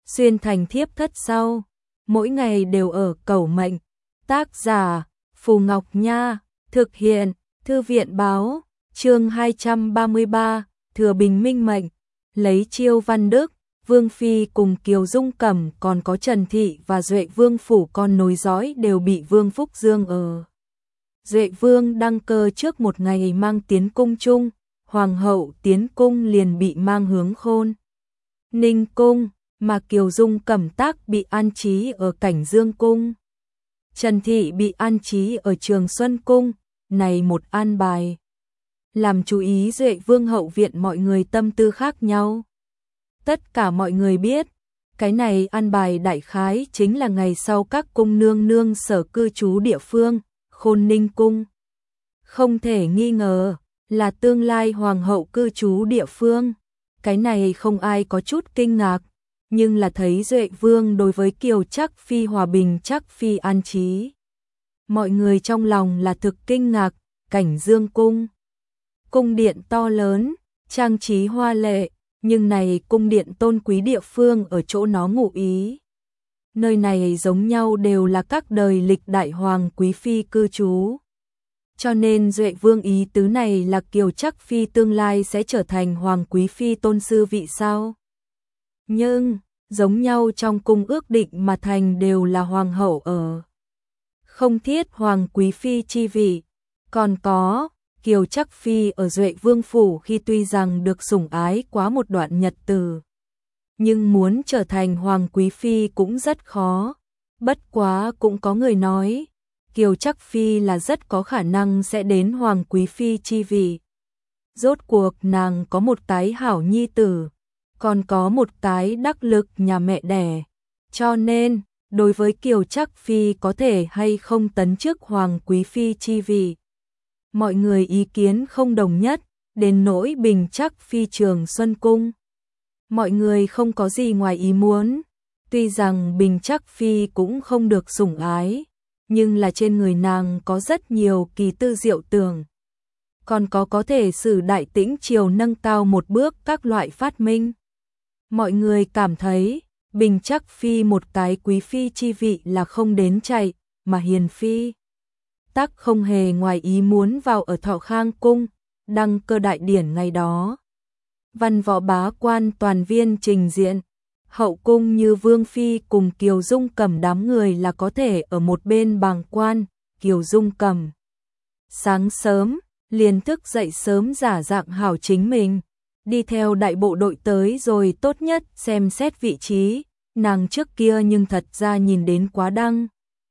xuyên thành thiếp thất sau, mỗi ngày đều ở cầu mệnh. Tác giả Phù Ngọc Nha, thực hiện Thư viện Báo, chương 233, Thừa Bình Minh mệnh, lấy chiêu Văn Đức, Vương Phi cùng Kiều Dung Cẩm còn có Trần Thị và Duệ Vương phủ con nối dõi đều bị Vương Phúc Dương ở. Duệ Vương đăng cơ trước một ngày mang tiến cung chung, Hoàng hậu tiến cung liền bị mang hướng Khôn Ninh cung, mà Kiều Dung Cẩm tác bị an trí ở Cảnh Dương cung. Trần Thị bị an trí ở Trường Xuân cung, này một an bài. Làm chú ý Duệ Vương hậu viện mọi người tâm tư khác nhau. Tất cả mọi người biết, cái này an bài đại khái chính là ngày sau các cung nương nương sở cư trú địa phương, Khôn Ninh cung. Không thể nghi ngờ là tương lai hoàng hậu cư trú địa phương. Cái này không ai có chút kinh ngạc, nhưng là thấy Duệ Vương đối với Kiều Trắc Phi hòa bình Trắc Phi an trí. Mọi người trong lòng là thực kinh ngạc. Cảnh Dương cung. Cung điện to lớn, trang trí hoa lệ, nhưng này cung điện tôn quý địa phương ở chỗ nó ngụ ý. Nơi này giống nhau đều là các đời lịch đại hoàng quý phi cư trú. Cho nên Duệ Vương ý tứ này là Kiều Trắc Phi tương lai sẽ trở thành hoàng quý phi tôn sư vị sao. Nhưng, giống nhau trong cung ước định mà thành đều là hoàng hậu ở. Không thiết hoàng quý phi chi vị, còn có Kiều Trắc Phi ở Duệ Vương phủ khi tuy rằng được sủng ái quá một đoạn nhật từ, nhưng muốn trở thành hoàng quý phi cũng rất khó. Bất quá cũng có người nói, Kiều Trắc Phi là rất có khả năng sẽ đến hoàng quý phi chi vị. Rốt cuộc nàng có một cái hảo nhi tử, còn có một cái đắc lực nhà mẹ đẻ. Cho nên, đối với Kiều Trắc Phi có thể hay không tấn chức hoàng quý phi chi vị, mọi người ý kiến không đồng nhất. Đến nỗi Bình Trắc Phi Trường Xuân cung, mọi người không có gì ngoài ý muốn. Tuy rằng Bình Trắc Phi cũng không được sủng ái, nhưng là trên người nàng có rất nhiều kỳ tư diệu tưởng, còn có thể sử Đại Tĩnh triều nâng cao một bước các loại phát minh. Mọi người cảm thấy Bình Trắc Phi một cái quý phi chi vị là không đến chạy, mà Hiền Phi tắc không hề ngoài ý muốn vào ở Thọ Khang cung. Đăng cơ đại điển ngày đó, văn võ bá quan toàn viên trình diện, hậu cung như Vương Phi cùng Kiều Dung Cẩm đám người là có thể ở một bên bàng quan. Kiều Dung Cẩm sáng sớm liền thức dậy sớm giả dạng hảo chính mình, đi theo đại bộ đội tới rồi tốt nhất xem xét vị trí. Nàng trước kia nhưng thật ra nhìn đến quá đăng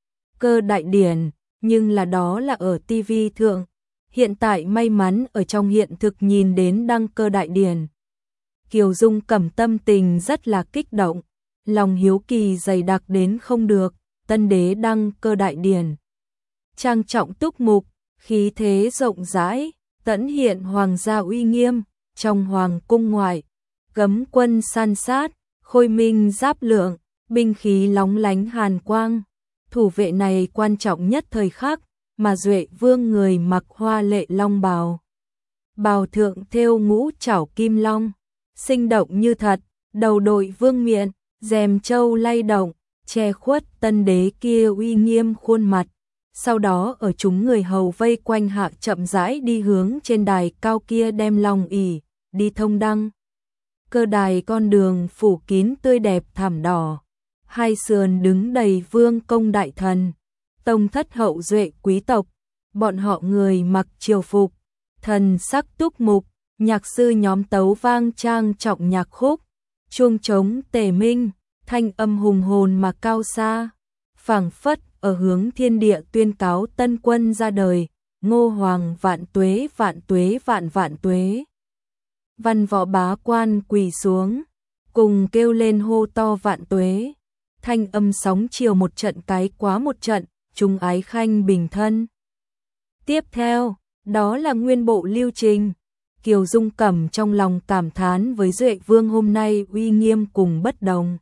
cơ đại điển, nhưng là đó là ở TV thượng. Hiện tại may mắn ở trong hiện thực nhìn đến đăng cơ đại điển. Kiều Dung Cẩm tâm tình rất là kích động, lòng hiếu kỳ dày đặc đến không được. Tân đế đăng cơ đại điển, trang trọng túc mục, khí thế rộng rãi, tẫn hiện hoàng gia uy nghiêm. Trong hoàng cung ngoại, cấm quân san sát, khôi minh giáp lượng, binh khí lóng lánh hàn quang. Thủ vệ này quan trọng nhất thời khắc, mà Duệ Vương người mặc hoa lệ long bào. Bào thượng thêu ngũ trảo kim long, sinh động như thật, đầu đội vương miện, rèm châu lay động, che khuất tân đế kia uy nghiêm khuôn mặt. Sau đó ở chúng người hầu vây quanh hạ chậm rãi đi hướng trên đài cao kia đem long ỷ đi thông đăng cơ đài. Con đường phủ kín tươi đẹp thảm đỏ, hai sườn đứng đầy vương công đại thần, tông thất hậu duệ quý tộc. Bọn họ người mặc triều phục, thần sắc túc mục, nhạc sư nhóm tấu vang trang trọng nhạc khúc, chuông trống tề minh, thanh âm hùng hồn mà cao xa, phảng phất ở hướng thiên địa tuyên cáo tân quân ra đời. Ngô hoàng vạn tuế vạn tuế vạn vạn tuế. Văn võ bá quan quỳ xuống, cùng kêu lên hô to vạn tuế. Thanh âm sóng chiều một trận cái quá một trận, chúng ái khanh bình thân. Tiếp theo, đó là nguyên bộ lưu trình. Kiều Dung Cẩm trong lòng cảm thán với Duệ Vương hôm nay uy nghiêm cùng bất đồng.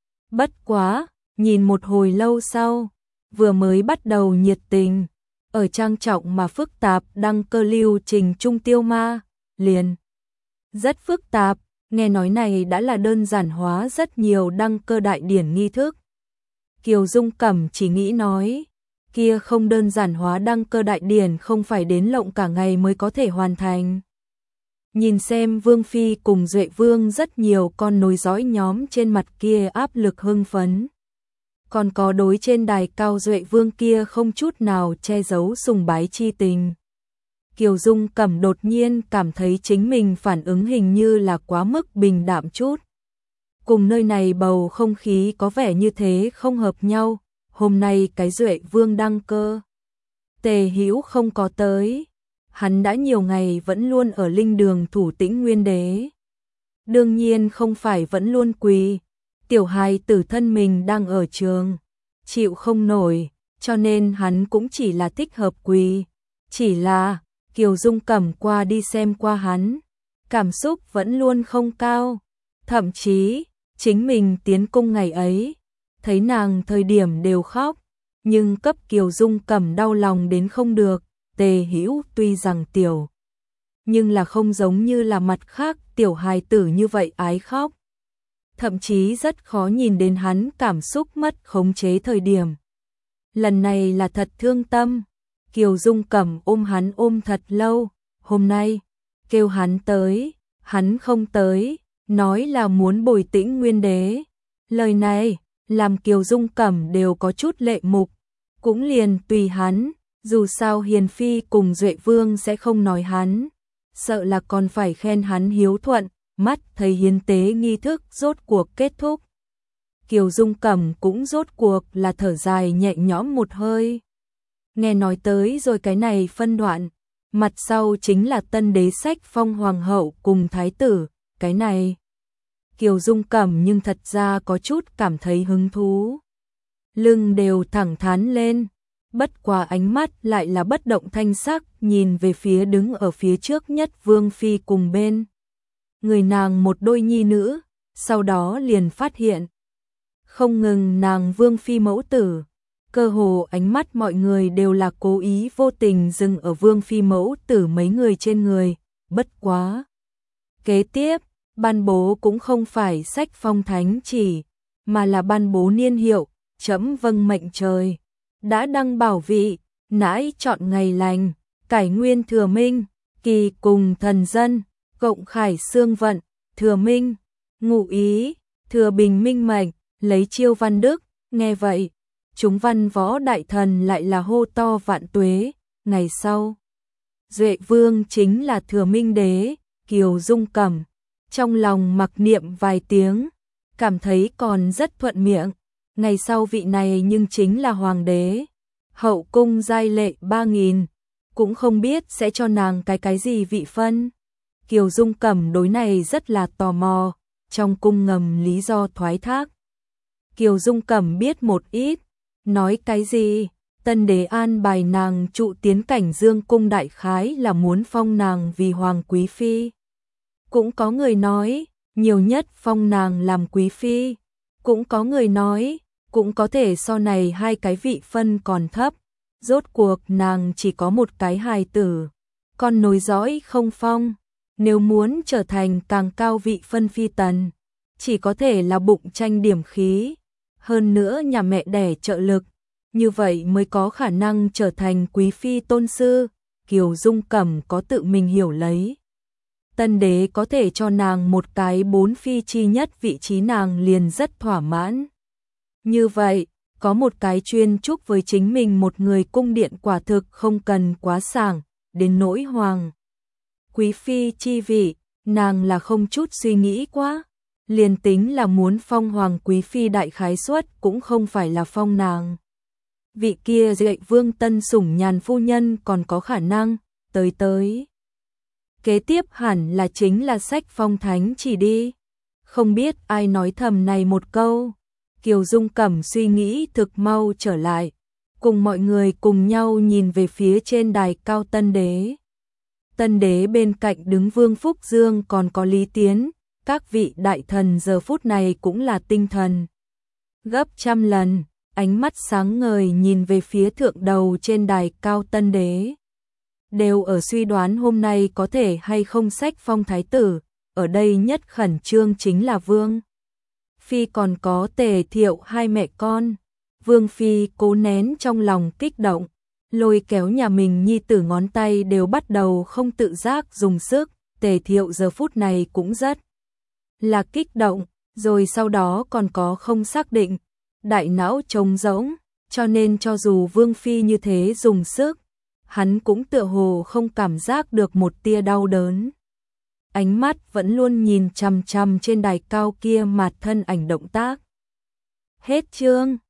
Bất quá, nhìn một hồi lâu sau, vừa mới bắt đầu nhiệt tình, ở trang trọng mà phức tạp đăng cơ lưu trình trung tiêu ma, liền rất phức tạp. Nghe nói này đã là đơn giản hóa rất nhiều đăng cơ đại điển nghi thức. Kiều Dung Cẩm chỉ nghĩ nói, kia không đơn giản hóa đăng cơ đại điển không phải đến lộng cả ngày mới có thể hoàn thành. Nhìn xem Vương Phi cùng Duệ Vương rất nhiều con nối dõi nhóm trên mặt kia áp lực hưng phấn. Còn có đối trên đài cao Duệ Vương kia không chút nào che giấu sùng bái chi tình. Kiều Dung Cẩm đột nhiên cảm thấy chính mình phản ứng hình như là quá mức bình đạm chút. Cùng nơi này bầu không khí có vẻ như thế không hợp nhau, hôm nay cái Duệ Vương đăng cơ. Tề Hữu không có tới, hắn đã nhiều ngày vẫn luôn ở linh đường thủ tĩnh Nguyên Đế. Đương nhiên không phải vẫn luôn quỳ, tiểu hài tử thân mình đang ở trường, chịu không nổi, cho nên hắn cũng chỉ là thích hợp quỳ. Chỉ là, Kiều Dung Cẩm qua đi xem qua hắn, cảm xúc vẫn luôn không cao, thậm chí, chính mình tiến cung ngày ấy, thấy nàng thời điểm đều khóc, nhưng cấp Kiều Dung Cẩm đau lòng đến không được. Tề Hữu tuy rằng tiểu, nhưng là không giống như là mặt khác tiểu hài tử như vậy ái khóc. Thậm chí rất khó nhìn đến hắn cảm xúc mất khống chế thời điểm. Lần này là thật thương tâm, Kiều Dung Cẩm ôm hắn ôm thật lâu, hôm nay, kêu hắn tới, hắn không tới, nói là muốn bồi tĩnh Nguyên Đế. Lời này, làm Kiều Dung Cẩm đều có chút lệ mục, cũng liền tùy hắn. Dù sao Hiền Phi cùng Duệ Vương sẽ không nói hắn, sợ là còn phải khen hắn hiếu thuận, mắt thấy hiến tế nghi thức rốt cuộc kết thúc. Kiều Dung Cẩm cũng rốt cuộc là thở dài nhẹ nhõm một hơi. Nghe nói tới rồi cái này phân đoạn, mặt sau chính là tân đế sách phong hoàng hậu cùng thái tử, cái này. Kiều Dung Cẩm nhưng thật ra có chút cảm thấy hứng thú. Lưng đều thẳng thắn lên. Bất quá ánh mắt lại là bất động thanh sắc, nhìn về phía đứng ở phía trước nhất Vương Phi cùng bên. Người nàng một đôi nhi nữ, sau đó liền phát hiện. Không ngừng nàng Vương Phi mẫu tử, cơ hồ ánh mắt mọi người đều là cố ý vô tình dừng ở Vương Phi mẫu tử mấy người trên người, bất quá. Kế tiếp, ban bố cũng không phải sách phong thánh chỉ, mà là ban bố niên hiệu, trẫm vâng mệnh trời. Đã đăng bảo vị, nãi chọn ngày lành, cải nguyên thừa minh, kỳ cùng thần dân, cộng khải xương vận, thừa minh, ngụ ý, thừa bình minh mệnh, lấy chiêu văn đức. Nghe vậy, chúng văn võ đại thần lại là hô to vạn tuế. Ngày sau, Duệ Vương chính là thừa minh đế. Kiều Dung Cẩm trong lòng mặc niệm vài tiếng, cảm thấy còn rất thuận miệng. Ngày sau vị này nhưng chính là hoàng đế, hậu cung giai lệ 3000, cũng không biết sẽ cho nàng cái gì vị phân. Kiều Dung Cẩm đối này rất là tò mò, trong cung ngầm lý do thoái thác. Kiều Dung Cẩm biết một ít, nói cái gì, tân đế an bài nàng trụ tiến cảnh Dương cung đại khái là muốn phong nàng vì hoàng quý phi. Cũng có người nói, nhiều nhất phong nàng làm quý phi, cũng có người nói, cũng có thể so này hai cái vị phân còn thấp, rốt cuộc nàng chỉ có một cái hài tử, con nối dõi không phong, nếu muốn trở thành càng cao vị phân phi tần, chỉ có thể là bụng tranh điểm khí, hơn nữa nhà mẹ đẻ trợ lực, như vậy mới có khả năng trở thành quý phi tôn sư. Kiều Dung Cẩm có tự mình hiểu lấy. Tân đế có thể cho nàng một cái 4 phi chi nhất vị trí nàng liền rất thỏa mãn. Như vậy, có một cái chuyên chúc với chính mình một người cung điện quả thực không cần quá sảng, đến nỗi hoàng. Quý phi chi vị, nàng là không chút suy nghĩ quá, liền tính là muốn phong hoàng quý phi đại khái suất cũng không phải là phong nàng. Vị kia Duệ Vương tân sủng nhàn phu nhân còn có khả năng, tới. Kế tiếp hẳn là chính là sách phong thánh chỉ đi. Không biết ai nói thầm này một câu. Kiều Dung Cẩm suy nghĩ thực mau trở lại, cùng mọi người cùng nhau nhìn về phía trên đài cao tân đế. Tân đế bên cạnh đứng Vương Phúc Dương còn có Lý Tiến, các vị đại thần giờ phút này cũng là tinh thần gấp trăm lần, ánh mắt sáng ngời nhìn về phía thượng đầu trên đài cao tân đế. Đều ở suy đoán hôm nay có thể hay không sách phong thái tử, ở đây nhất khẩn trương chính là Vương Phi còn có Tề Thiệu hai mẹ con. Vương Phi cố nén trong lòng kích động, lôi kéo nhà mình nhi tử ngón tay đều bắt đầu không tự giác dùng sức. Tề Thiệu giờ phút này cũng rất là kích động, rồi sau đó còn có không xác định, đại não trống rỗng, cho nên cho dù Vương Phi như thế dùng sức, hắn cũng tựa hồ không cảm giác được một tia đau đớn. Ánh mắt vẫn luôn nhìn chằm chằm trên đài cao kia mặt thân ảnh động tác. Hết chương.